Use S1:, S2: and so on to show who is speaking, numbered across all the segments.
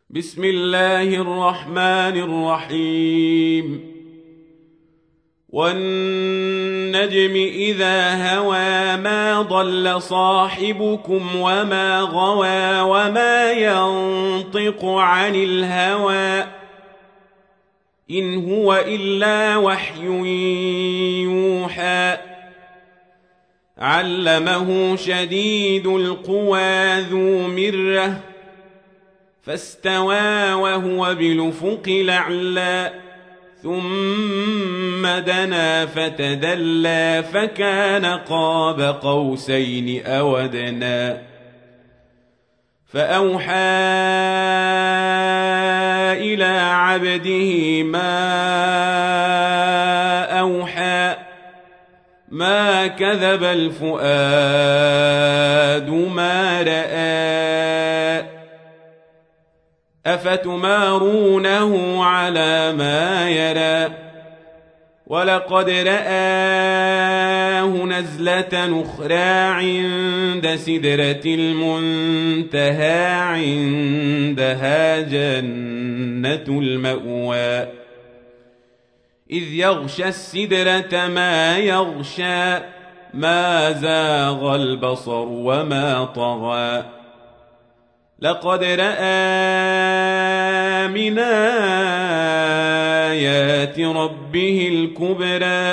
S1: بسم الله الرحمن الرحيم والنجم إذا هوى ما ضل صاحبكم وما غوى وما ينطق عن الهوى إن هو إلا وحي يوحى علمه شديد القوى ذو مرة فاستوى وهو بالأفق الأعلى ثم دنا فتدلى فكان قاب قوسين أو أدنى فأوحى إلى عبده ما أوحى ما كذب الفؤاد ما رأى أفتمارونه على ما يرى ولقد رآه نزلة أخرى عند سدرة المنتهى عندها جنة المأوى إذ يغشى السدرة ما يغشى ما زاغ البصر وما طغى لقد رأى من آيات ربه الكبرى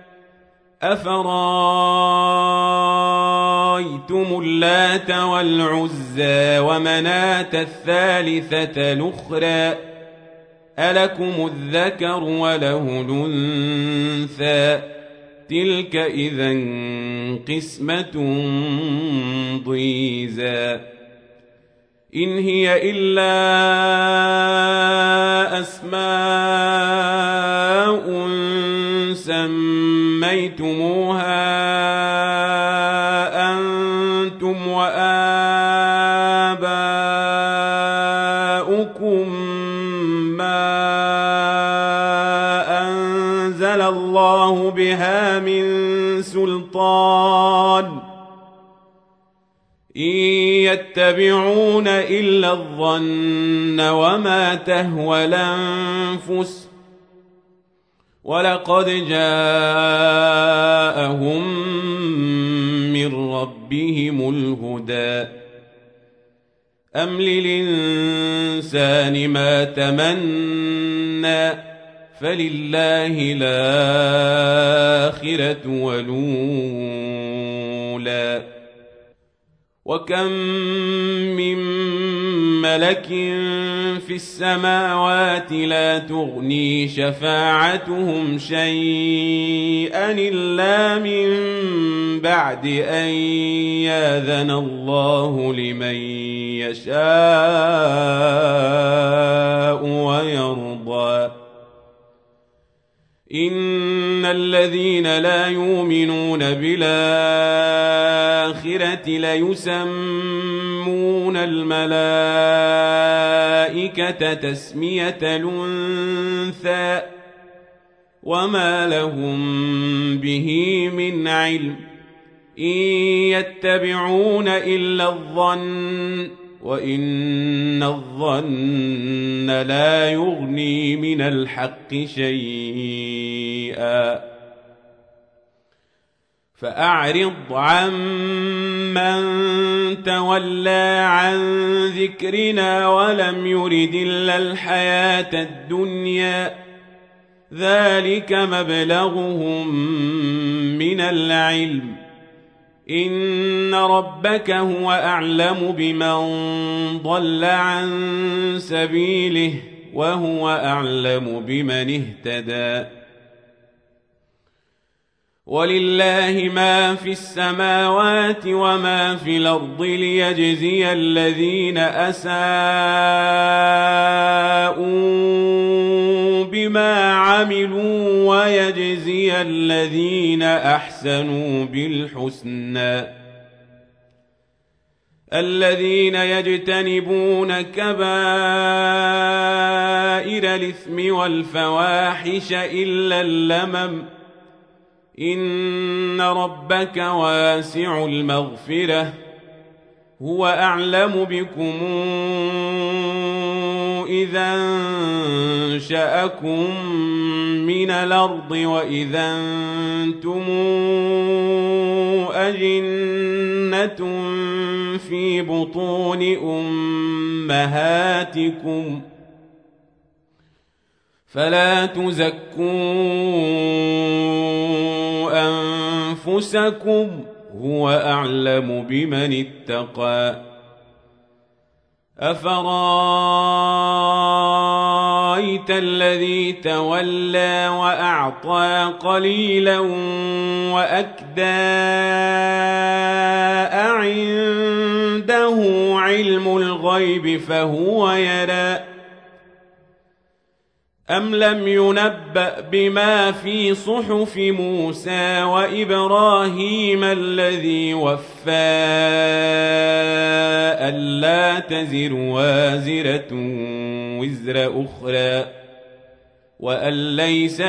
S1: أفرأيتم اللات والعزى ومناة الثالثة الأخرى ألكم الذكر وله الأنثى تلك إذا قسمة ضيزى إن هي إلا أسماء سميتموها أنتم وآباؤكم ما أنزل الله بها من سلطان إن يتبعون إلا الظن وما تهوى الأنفس ولقد جاءهم من ربهم الهدى أم للإنسان ما تمنى فلله الآخرة والأولى وكم من ملك في السماوات لا تغني شفاعتهم شيئا إلا من بعد أن يأذن الله لمن يشاء ويرضى إن الذين لا يؤمنون بالآخرة ليسمون الملائكة تسمية الأنثى وما لهم به من علم إن يتبعون إلا الظن وإن الظن لا يغني من الحق شيئا فأعرض عن من تولى عن ذكرنا ولم يرد إلا الحياة الدنيا ذلك مبلغهم من العلم إن ربك هو أعلم بمن ضل عن سبيله وهو أعلم بمن اهتدى ولله ما في السماوات وما في الأرض ليجزي الذين أساءوا بما عملوا ويجزي الذين أحسنوا بالحسنى الذين يجتنبون كبائر الإثم والفواحش إلا اللمم إن ربك واسع المغفرة هو أعلم بكم إذا أنشأكم من الأرض وإذا أنتم أجنة في بطون أمهاتكم فلا تزكوا أنفسكم هو أعلم بمن اتقى أفرأيت الذي تولى وأعطى قليلا وأكدى أعنده علم الغيب فهو يرى أم لم ينبأ بما في صحف موسى وإبراهيم الذي وفى ألا تزر وازرة وزر أخرى وأن ليس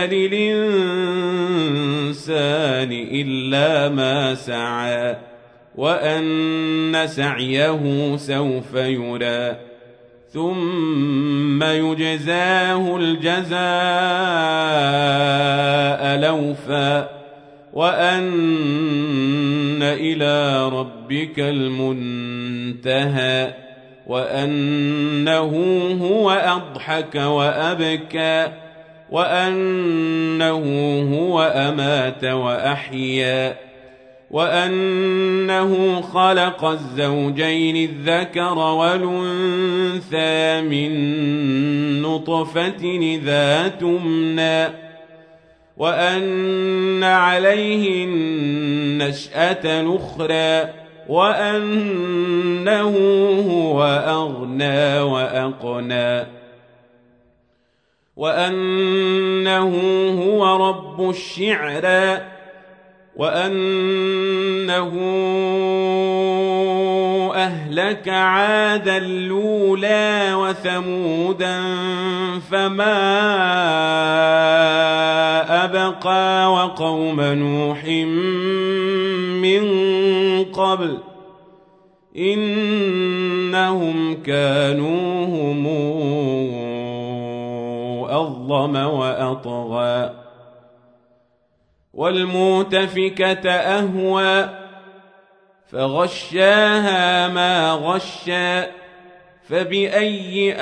S1: للإنسان إلا ما سعى وأن سعيه سوف يرى ثم يجزاه الجزاء الأوفى وأن إلى ربك المنتهى وأنه هو أضحك وأبكى وأنه هو أمات وأحيا وأنه خلق الزوجين الذكر والأنثى من نطفة إذا تمنى وأن عليه النشأة الأخرى وأنه هو أغنى وأقنى وأنه هو رب الشعرى وأنه أهلك عادا الأولى وثمودا فما أبقى وقوم نوح من قبل إنهم كانوا هم أظلم وأطغى والمؤتفكة أهوى فغشاها ما غشى فبأي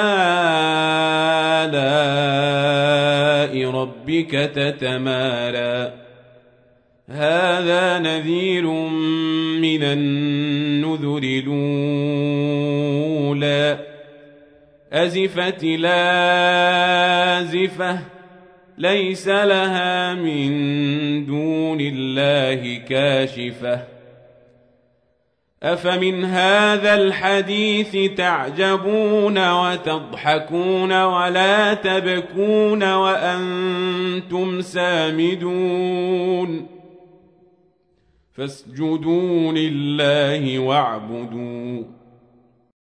S1: آلاء ربك تتمارى هذا نذير من النذر الأولى أزفت لازفة ليس لها من دون الله كاشفة أفمن هذا الحديث تعجبون وتضحكون ولا تبكون وأنتم سامدون فاسجدوا لله واعبدوا